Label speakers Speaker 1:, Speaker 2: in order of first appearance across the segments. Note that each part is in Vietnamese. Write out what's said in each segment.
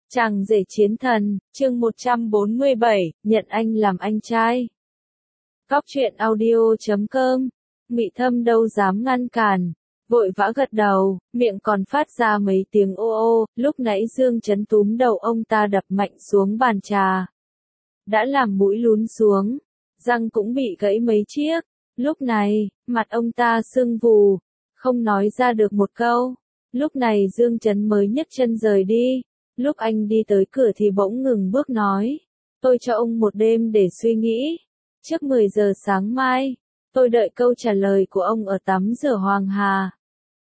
Speaker 1: Chàng rể chiến thần, chương 147, nhận anh làm anh trai. Góc truyện audio.com, Mị Thâm đâu dám ngăn cản, vội vã gật đầu, miệng còn phát ra mấy tiếng ô ô, lúc nãy Dương Chấn túm đầu ông ta đập mạnh xuống bàn trà. Đã làm mũi lún xuống, răng cũng bị gãy mấy chiếc, lúc này, mặt ông ta sưng vù, không nói ra được một câu. Lúc này Dương Chấn mới nhấc chân rời đi. Lúc anh đi tới cửa thì bỗng ngừng bước nói, tôi cho ông một đêm để suy nghĩ. Trước 10 giờ sáng mai, tôi đợi câu trả lời của ông ở tắm rửa Hoàng Hà.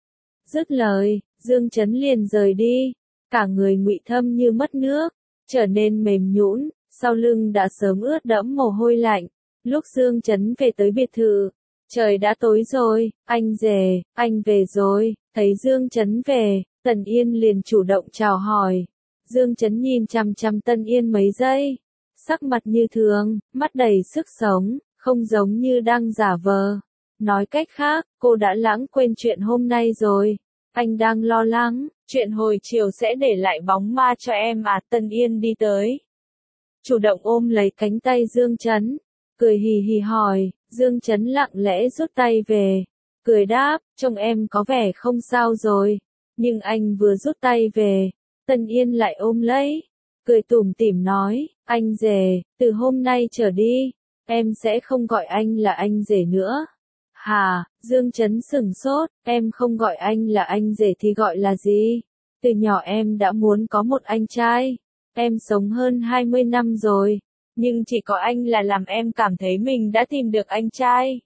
Speaker 1: Dứt lời, Dương Chấn liền rời đi, cả người Ngụy Thâm như mất nước, trở nên mềm nhũn, sau lưng đã sớm ướt đẫm mồ hôi lạnh. Lúc Dương Chấn về tới biệt thự, trời đã tối rồi, anh rể, anh về rồi. Thấy Dương Chấn về, Tần Yên liền chủ động chào hỏi. Dương Chấn nhìn chằm chằm Tân Yên mấy giây, sắc mặt như thường, mắt đầy sức sống, không giống như đang giả vờ. Nói cách khác, cô đã lãng quên chuyện hôm nay rồi. Anh đang lo lắng, chuyện hồi chiều sẽ để lại bóng ma cho em à? Tân Yên đi tới, chủ động ôm lấy cánh tay Dương Chấn, cười hì hì hỏi. Dương Chấn lặng lẽ rút tay về, cười đáp, trông em có vẻ không sao rồi. Nhưng anh vừa rút tay về, Tân Yên lại ôm lấy, cười tủm tỉm nói, anh rể, từ hôm nay trở đi, em sẽ không gọi anh là anh rể nữa. Hà, Dương Chấn sửng sốt, em không gọi anh là anh rể thì gọi là gì? Từ nhỏ em đã muốn có một anh trai, em sống hơn 20 năm rồi, nhưng chỉ có anh là làm em cảm thấy mình đã tìm được anh trai.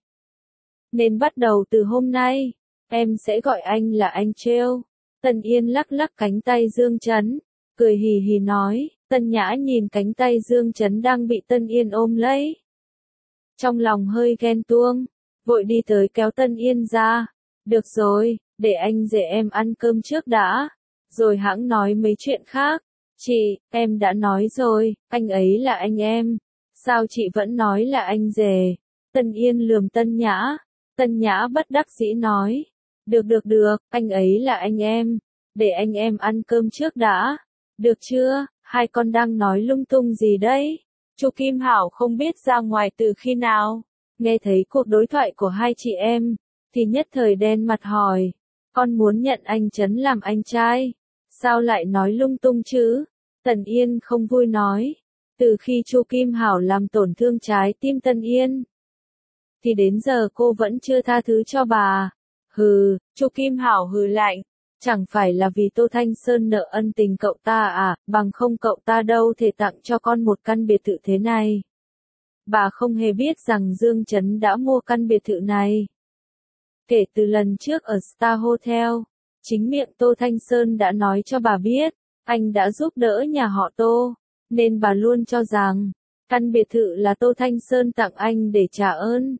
Speaker 1: Nên bắt đầu từ hôm nay, em sẽ gọi anh là anh Trêu. Tân Yên lắc lắc cánh tay Dương Chấn, cười hì hì nói. Tân Nhã nhìn cánh tay Dương Chấn đang bị Tân Yên ôm lấy, trong lòng hơi ghen tuông, vội đi tới kéo Tân Yên ra. Được rồi, để anh rể em ăn cơm trước đã, rồi hẵng nói mấy chuyện khác. Chị, em đã nói rồi, anh ấy là anh em, sao chị vẫn nói là anh rể? Tân Yên lườm Tân Nhã. Tân Nhã bất đắc dĩ nói. Được, anh ấy là anh em, để anh em ăn cơm trước đã, được chưa? Hai con đang nói lung tung gì đấy? Chu Kim Hảo không biết ra ngoài từ khi nào, nghe thấy cuộc đối thoại của hai chị em, thì nhất thời đen mặt hỏi, con muốn nhận anh Chấn làm anh trai, sao lại nói lung tung chứ? Tần Yên không vui nói, từ khi Chu Kim Hảo làm tổn thương trái tim Tân Yên, thì đến giờ cô vẫn chưa tha thứ cho bà. Hừ, Chu Kim Hảo hừ lạnh, chẳng phải là vì Tô Thanh Sơn nợ ân tình cậu ta à, bằng không cậu ta đâu thể tặng cho con một căn biệt thự thế này. Bà không hề biết rằng Dương Chấn đã mua căn biệt thự này. Kể từ lần trước ở Star Hotel, chính miệng Tô Thanh Sơn đã nói cho bà biết, anh đã giúp đỡ nhà họ Tô, nên bà luôn cho rằng, căn biệt thự là Tô Thanh Sơn tặng anh để trả ơn.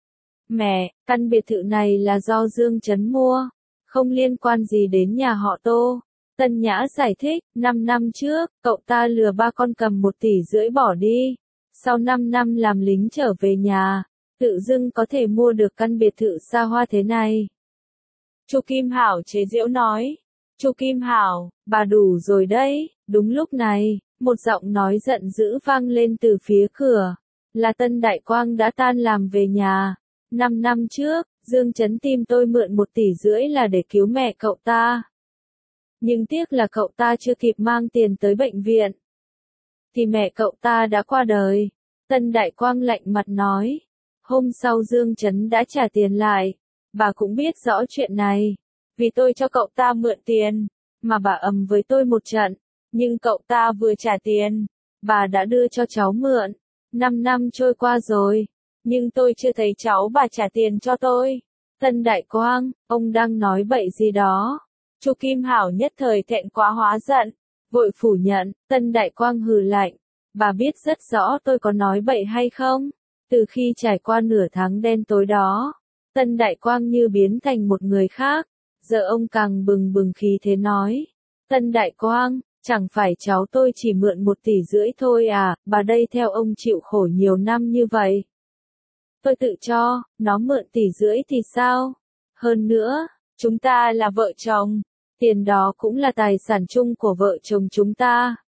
Speaker 1: Mẹ, căn biệt thự này là do Dương Chấn mua, không liên quan gì đến nhà họ Tô. Tân Nhã giải thích, 5 năm trước, cậu ta lừa ba con cầm 1,5 tỷ bỏ đi. Sau 5 năm làm lính trở về nhà, tự dưng có thể mua được căn biệt thự xa hoa thế này. Chu Kim Hảo chế giễu nói. Chu Kim Hảo, bà đủ rồi đấy. Đúng lúc này, một giọng nói giận dữ vang lên từ phía cửa. Là Tân Đại Quang đã tan làm về nhà. 5 năm trước, Dương Chấn tìm tôi mượn 1,5 tỷ là để cứu mẹ cậu ta. Nhưng tiếc là cậu ta chưa kịp mang tiền tới bệnh viện, thì mẹ cậu ta đã qua đời. Tân Đại Quang lạnh mặt nói. Hôm sau Dương Chấn đã trả tiền lại. Bà cũng biết rõ chuyện này. Vì tôi cho cậu ta mượn tiền, mà bà ầm với tôi một trận. Nhưng cậu ta vừa trả tiền, bà đã đưa cho cháu mượn. 5 năm trôi qua rồi, nhưng tôi chưa thấy cháu bà trả tiền cho tôi. Tân Đại Quang, ông đang nói bậy gì đó? Chu Kim Hảo nhất thời thẹn quá hóa giận, vội phủ nhận. Tân Đại Quang hừ lạnh, bà biết rất rõ tôi có nói bậy hay không? Từ khi trải qua nửa tháng đen tối đó, Tân Đại Quang như biến thành một người khác. Giờ ông càng bừng bừng khí thế nói. Tân Đại Quang, chẳng phải cháu tôi chỉ mượn 1,5 tỷ thôi à, bà đây theo ông chịu khổ nhiều năm như vậy. Tôi tự cho, nó mượn 1,5 tỷ thì sao? Hơn nữa, chúng ta là vợ chồng, tiền đó cũng là tài sản chung của vợ chồng chúng ta.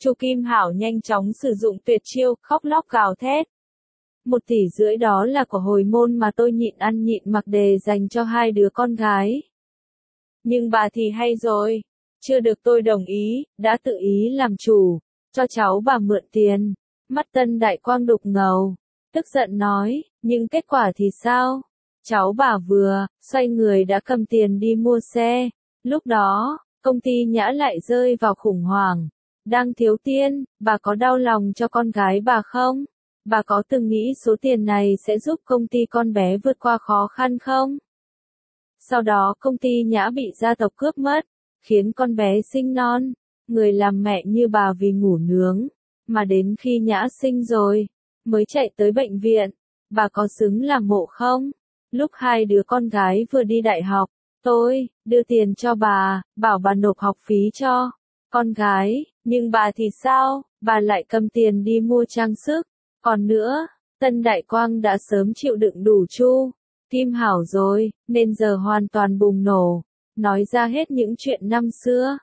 Speaker 1: Chu Kim Hảo nhanh chóng sử dụng tuyệt chiêu, khóc lóc gào thét. 1,5 tỷ đó là của hồi môn mà tôi nhịn ăn nhịn mặc để dành cho 2 đứa con gái. Nhưng bà thì hay rồi, chưa được tôi đồng ý, đã tự ý làm chủ, cho cháu bà mượn tiền. Mắt Tân Đại Quang đục ngầu, tức giận nói, nhưng kết quả thì sao? Cháu bà vừa xoay người đã cầm tiền đi mua xe. Lúc đó, công ty Nhã lại rơi vào khủng hoảng. Đang thiếu tiền, bà có đau lòng cho con gái bà không? Bà có từng nghĩ số tiền này sẽ giúp công ty con bé vượt qua khó khăn không? Sau đó công ty Nhã bị gia tộc cướp mất, khiến con bé sinh non. Người làm mẹ như bà vì ngủ nướng, mà đến khi Nhã sinh rồi, mới chạy tới bệnh viện. Bà có xứng làm mộ không? Lúc 2 đứa con gái vừa đi đại học, tôi đưa tiền cho bà, bảo bà nộp học phí cho con gái, nhưng bà thì sao? Bà lại cầm tiền đi mua trang sức. Còn nữa, Tân Đại Quang đã sớm chịu đựng đủ Chu Kim Hảo rồi, nên giờ hoàn toàn bùng nổ, nói ra hết những chuyện năm xưa.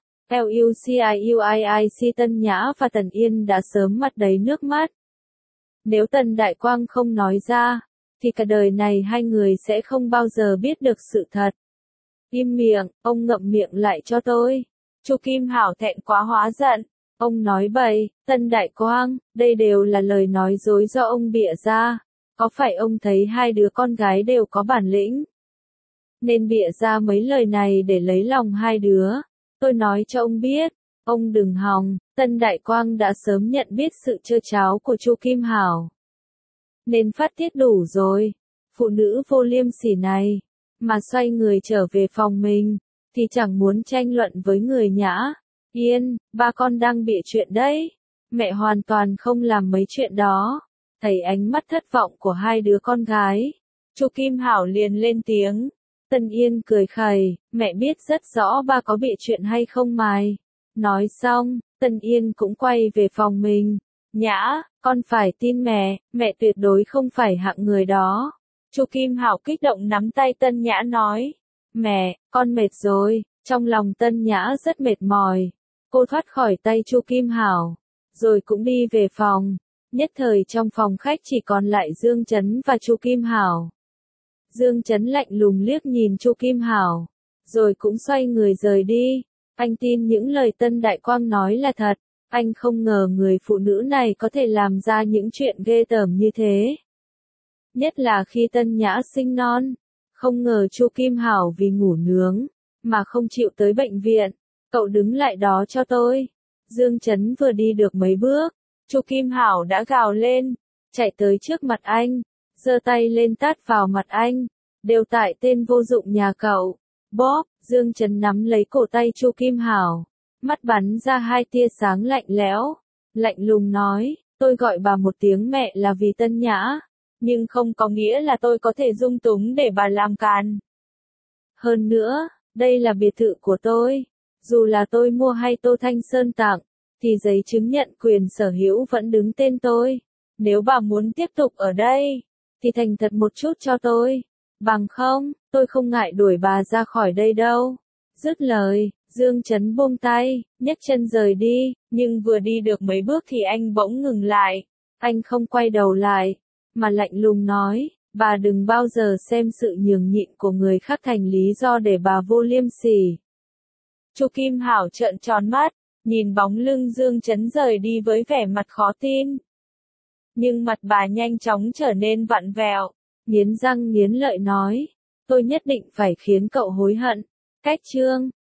Speaker 1: LUCIUIIC Tân Nhã và Tần Yên đã sớm mặt đầy nước mắt. Nếu Tân Đại Quang không nói ra, thì cả đời này hai người sẽ không bao giờ biết được sự thật. Im miệng, ông ngậm miệng lại cho tôi. Chu Kim Hảo thẹn quá hóa giận. Ông nói bậy, Tân Đại Quang, đây đều là lời nói dối do ông bịa ra. Có phải ông thấy 2 đứa con gái đều có bản lĩnh, nên bịa ra mấy lời này để lấy lòng 2 đứa? Tôi nói cho ông biết, ông đừng hòng, Tân Đại Quang đã sớm nhận biết sự trơ tráo của Chu Kim Hảo, nên phát tiết đủ rồi. Phụ nữ vô liêm sỉ này, mà xoay người trở về phòng mình, thì chẳng muốn tranh luận với người Nhã. Yên, ba con đang bịa chuyện đấy. Mẹ hoàn toàn không làm mấy chuyện đó. Thấy ánh mắt thất vọng của 2 đứa con gái, Chu Kim Hảo liền lên tiếng. Tân Yên cười khẩy, mẹ biết rất rõ ba có bịa chuyện hay không mày. Nói xong, Tân Yên cũng quay về phòng mình. Nhã, con phải tin mẹ tuyệt đối không phải hạng người đó. Chu Kim Hảo kích động nắm tay Tân Nhã nói. Mẹ, con mệt rồi. Trong lòng Tân Nhã rất mệt mỏi. Cô thoát khỏi tay Chu Kim Hảo, rồi cũng đi về phòng. Nhất thời trong phòng khách chỉ còn lại Dương Chấn và Chu Kim Hảo. Dương Chấn lạnh lùng liếc nhìn Chu Kim Hảo, rồi cũng xoay người rời đi. Anh tin những lời Tân Đại Quang nói là thật. Anh không ngờ người phụ nữ này có thể làm ra những chuyện ghê tởm như thế. Nhất là khi Tân Nhã sinh non. Không ngờ Chu Kim Hảo vì ngủ nướng, mà không chịu tới bệnh viện. Cậu đứng lại đó cho tôi. Dương Chấn vừa đi được mấy bước, Chu Kim Hảo đã gào lên, chạy tới trước mặt anh, giơ tay lên tát vào mặt anh. Đều tại tên vô dụng nhà cậu. Bóp, Dương Chấn nắm lấy cổ tay Chu Kim Hảo, mắt bắn ra 2 tia sáng lạnh lẽo, lạnh lùng nói, tôi gọi bà một tiếng mẹ là vì Tân Nhã, nhưng không có nghĩa là tôi có thể dung túng để bà làm càn. Hơn nữa, đây là biệt thự của tôi. Dù là tôi mua hay Tô Thanh Sơn tặng, thì giấy chứng nhận quyền sở hữu vẫn đứng tên tôi. Nếu bà muốn tiếp tục ở đây, thì thành thật một chút cho tôi. Bằng không, tôi không ngại đuổi bà ra khỏi đây đâu. Dứt lời, Dương Chấn buông tay, nhấc chân rời đi, nhưng vừa đi được mấy bước thì anh bỗng ngừng lại. Anh không quay đầu lại, mà lạnh lùng nói, bà đừng bao giờ xem sự nhường nhịn của người khác thành lý do để bà vô liêm sỉ. Chu Kim Hảo trợn tròn mắt, nhìn bóng lưng Dương Chấn rời đi với vẻ mặt khó tin. Nhưng mặt bà nhanh chóng trở nên vặn vẹo, nghiến răng nghiến lợi nói, tôi nhất định phải khiến cậu hối hận. Cách chương